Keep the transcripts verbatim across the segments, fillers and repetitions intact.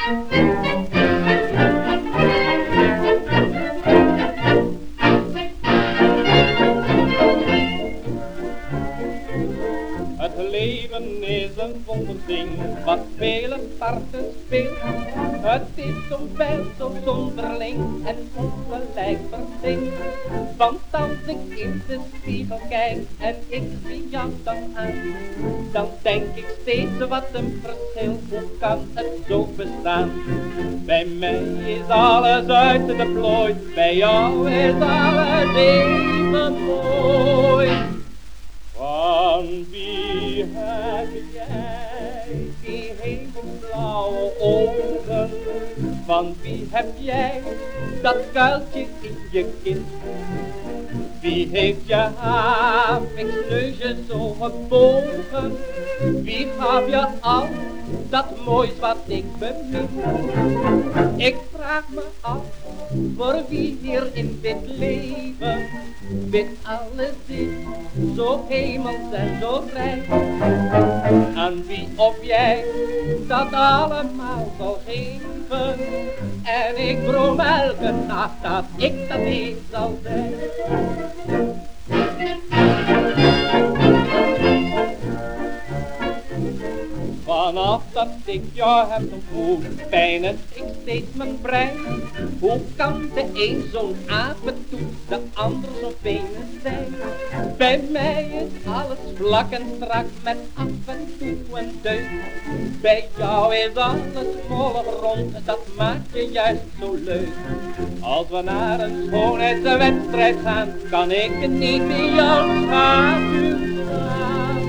Het leven is een wonderding wat vele parten speelt. Het is zo ver, zo zonderling en ongelijk verzinkt. Want als ik in de spiegel kijk en ik zie jou dan aan, dan denk ik steeds wat een verschil, hoe kan het zo bestaan? Bij mij is alles uit de plooi, bij jou is alles even mooi. Van wie heb jij die hemelsblauwe ogen? Van wie heb jij dat kuiltje in je kin? Wie heeft je havingsneusje zo gebogen? Wie gaf je al dat moois wat ik bemin? Ik vraag me af, voor wie hier in dit leven dit alles is, zo hemels en zo vrij. Aan wie of jij dat allemaal zal geven, en ik droom elke nacht dat ik dat eens zal zijn. Vanaf dat ik jou heb ontmoet, pijnigt ik steeds mijn brein. Hoe kan de een zo'n apentoet, de ander zo penis zijn? Bij mij is alles vlak en strak met af en toe een deuk. Bij jou is alles mollig rond, dat maakt je juist zo leuk. Als we naar een schoonheidswedstrijd gaan, kan ik het niet in jouw schaduw staan.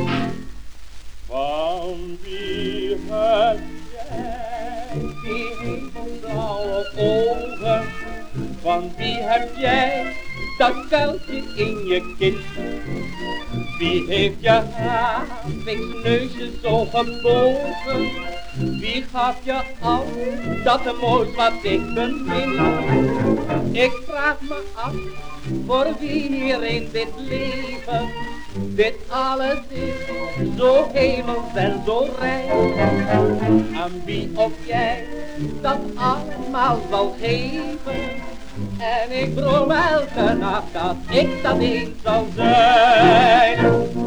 Van wie heb jij die hemelsblauwe ogen? Van wie heb jij dat kuiltje in je kin? Wie heeft je havingsneusje zo gebogen? Wie gaf je al dat moois wat ik bemin? Ik vraag me af, voor wie hier in dit leven dit alles is, zo hemels en zo rijk. Aan wie of jij dat allemaal zal geven, en ik droom elke nacht dat ik dat eens zal zijn.